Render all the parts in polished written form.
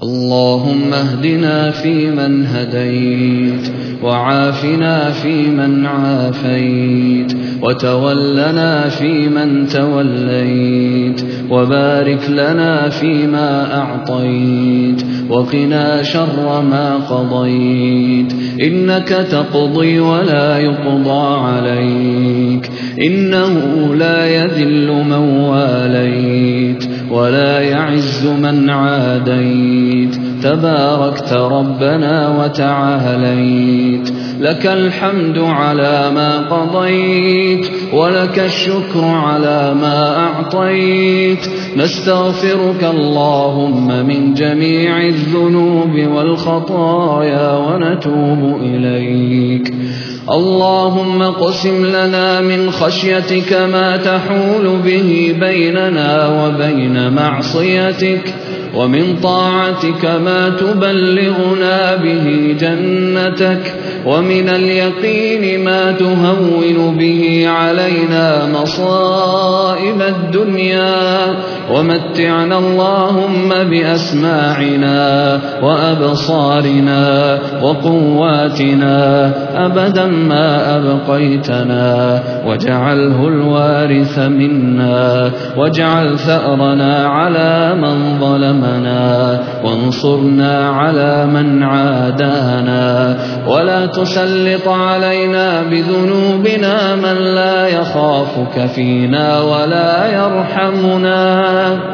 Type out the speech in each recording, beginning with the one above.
اللهم اهدنا فيمن هديت، وعافنا فيمن عافيت، وتولنا فيمن توليت، وبارك لنا فيما أعطيت، وقنا شر ما قضيت، إنك تقضي ولا يقضى عليك، إنه لا يذل من واليت ولا يعز من عاديت، تباركت ربنا وتعاليت، لك الحمد على ما قضيت، ولك الشكر على ما أعطيت، نستغفرك اللهم من جميع الذنوب والخطايا ونتوب إليك. اللهم اقسم لنا من خشيتك ما تحول به بيننا وبين معصيتك، ومن طاعتك ما تبلغنا به جنتك، ومن اليقين ما تهون به علينا مصائب الدنيا، ومتعنا اللهم بأسماعنا وأبصارنا وقواتنا أبدا ما أبقيتنا، واجعله الوارث منا، واجعل ثأرنا على من ظلمنا، وانصرنا على من عادانا، ولا تسلط علينا بذنوبنا من لا يخافك فينا ولا يرحمنا.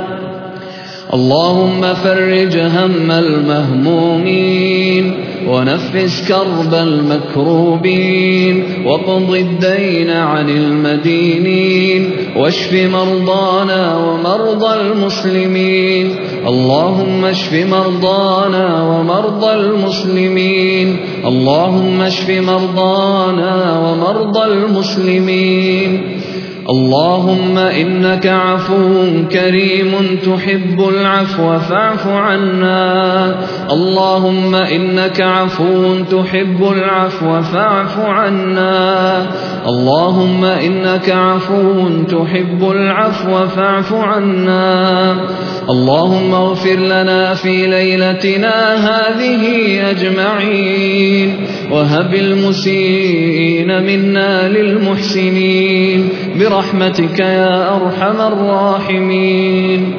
اللهم فرج هم المهمومين، ونفس كرب المكروبين، وقض الدين عن المدينين، واشف مرضانا ومرضى المسلمين. اللهم اشف مرضانا ومرضى المسلمين، اللهم اشف مرضانا ومرضى المسلمين. اللهم إنك عفو كريم تحب العفو فاعف عنا، اللهم إنك عفو تحب العفو فاعف عنا، اللهم إنك عفو تحب العفو فاعف عنا. اللهم اغفر لنا في ليلتنا هذه أجمعين، وهب المسيئين منا للمحسنين برحمتك يا أرحم الراحمين.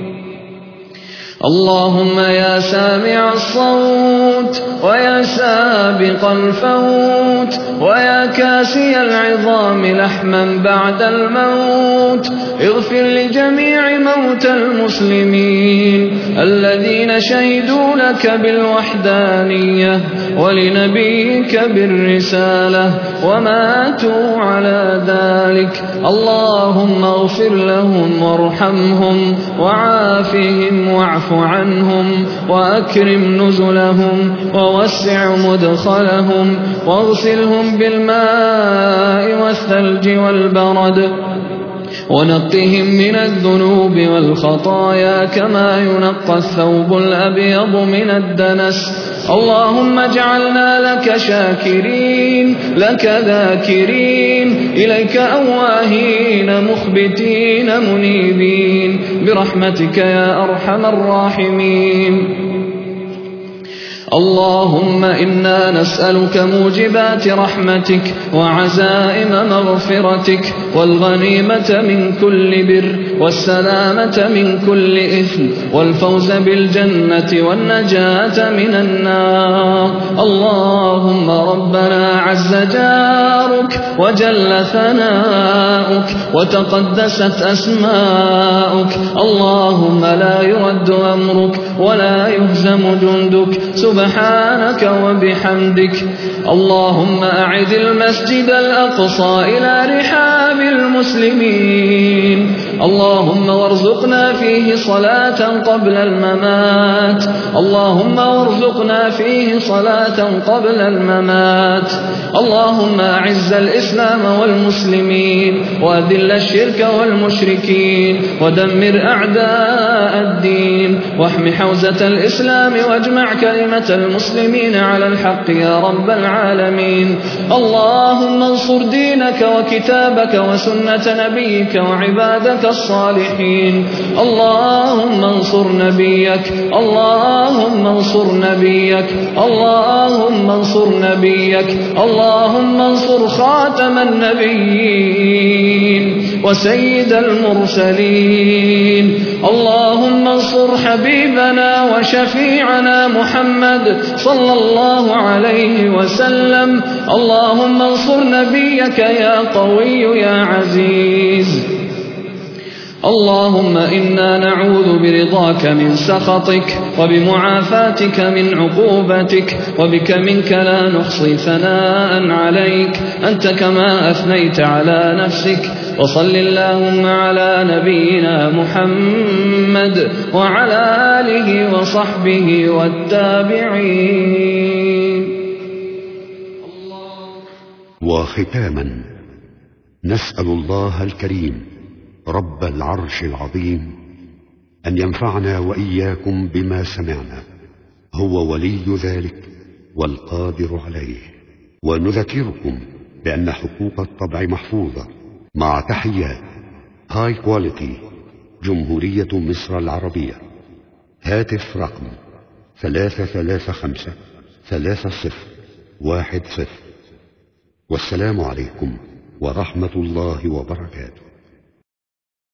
اللهم يا سامع الصوت، ويا سابق الفوت، ويا كاسي العظام لحما بعد الموت، اغفر لجميع موتى المسلمين الذين شهدوا لك بالوحدانية ولنبيك بالرسالة وماتوا على ذلك. اللهم اغفر لهم وارحمهم وعافهم واعف عنهم وأكرم نزلهم ووسع مدخلهم واغسلهم بالماء والثلج والبرد، ونقهم من الذنوب والخطايا كما ينقى الثوب الأبيض من الدنس. اللهم اجعلنا لك شاكرين، لك ذاكرين، إليك أواهين مخبتين منيبين برحمتك يا أرحم الراحمين. اللهم إنا نسألك موجبات رحمتك وعزائم مغفرتك والغنيمة من كل بر والسلامة من كل إثم والفوز بالجنة والنجاة من النار. اللهم ربنا عز جارك وجل ثناؤك وتقدست أسماؤك، اللهم لا يرد أمرك ولا يهزم جندك سبحانك وبحمدك. اللهم أعد المسجد الأقصى إلى رحاب المسلمين، اللهم وارزقنا فيه صلاة قبل الممات، اللهم وارزقنا فيه صلاة قبل الممات. اللهم أعز الإسلام والمسلمين وأذل الشرك والمشركين ودمر أعداء الدين واحم حوزة الإسلام واجمع كلمة المسلمين على الحق يا رب العالمين. اللهم انصر دينك وكتابك وسنة نبيك وعبادك الصالحين. اللهم انصر نبيك، اللهم اللهم انصر نبيك اللهم انصر نبيك اللهم انصر خاتم النبيين وسيد المرسلين اللهم انصر حبيبنا وشفيعنا محمد صلى الله عليه وسلم اللهم انصر نبيك يا قوي يا عزيز اللهم إنا نعوذ برضاك من سخطك وبمعافاتك من عقوبتك وبك منك لا نحصي ثناء عليك أنت كما أثنيت على نفسك وصل اللهم على نبينا محمد وعلى آله وصحبه والتابعين. وختاما نسأل الله الكريم رب العرش العظيم أن ينفعنا وإياكم بما سمعنا، هو ولي ذلك والقادر عليه. ونذكركم بأن حقوق الطبع محفوظة مع تحيات هاي كواليتي جمهورية مصر العربية. هاتف رقم 335-3010. والسلام عليكم ورحمة الله وبركاته.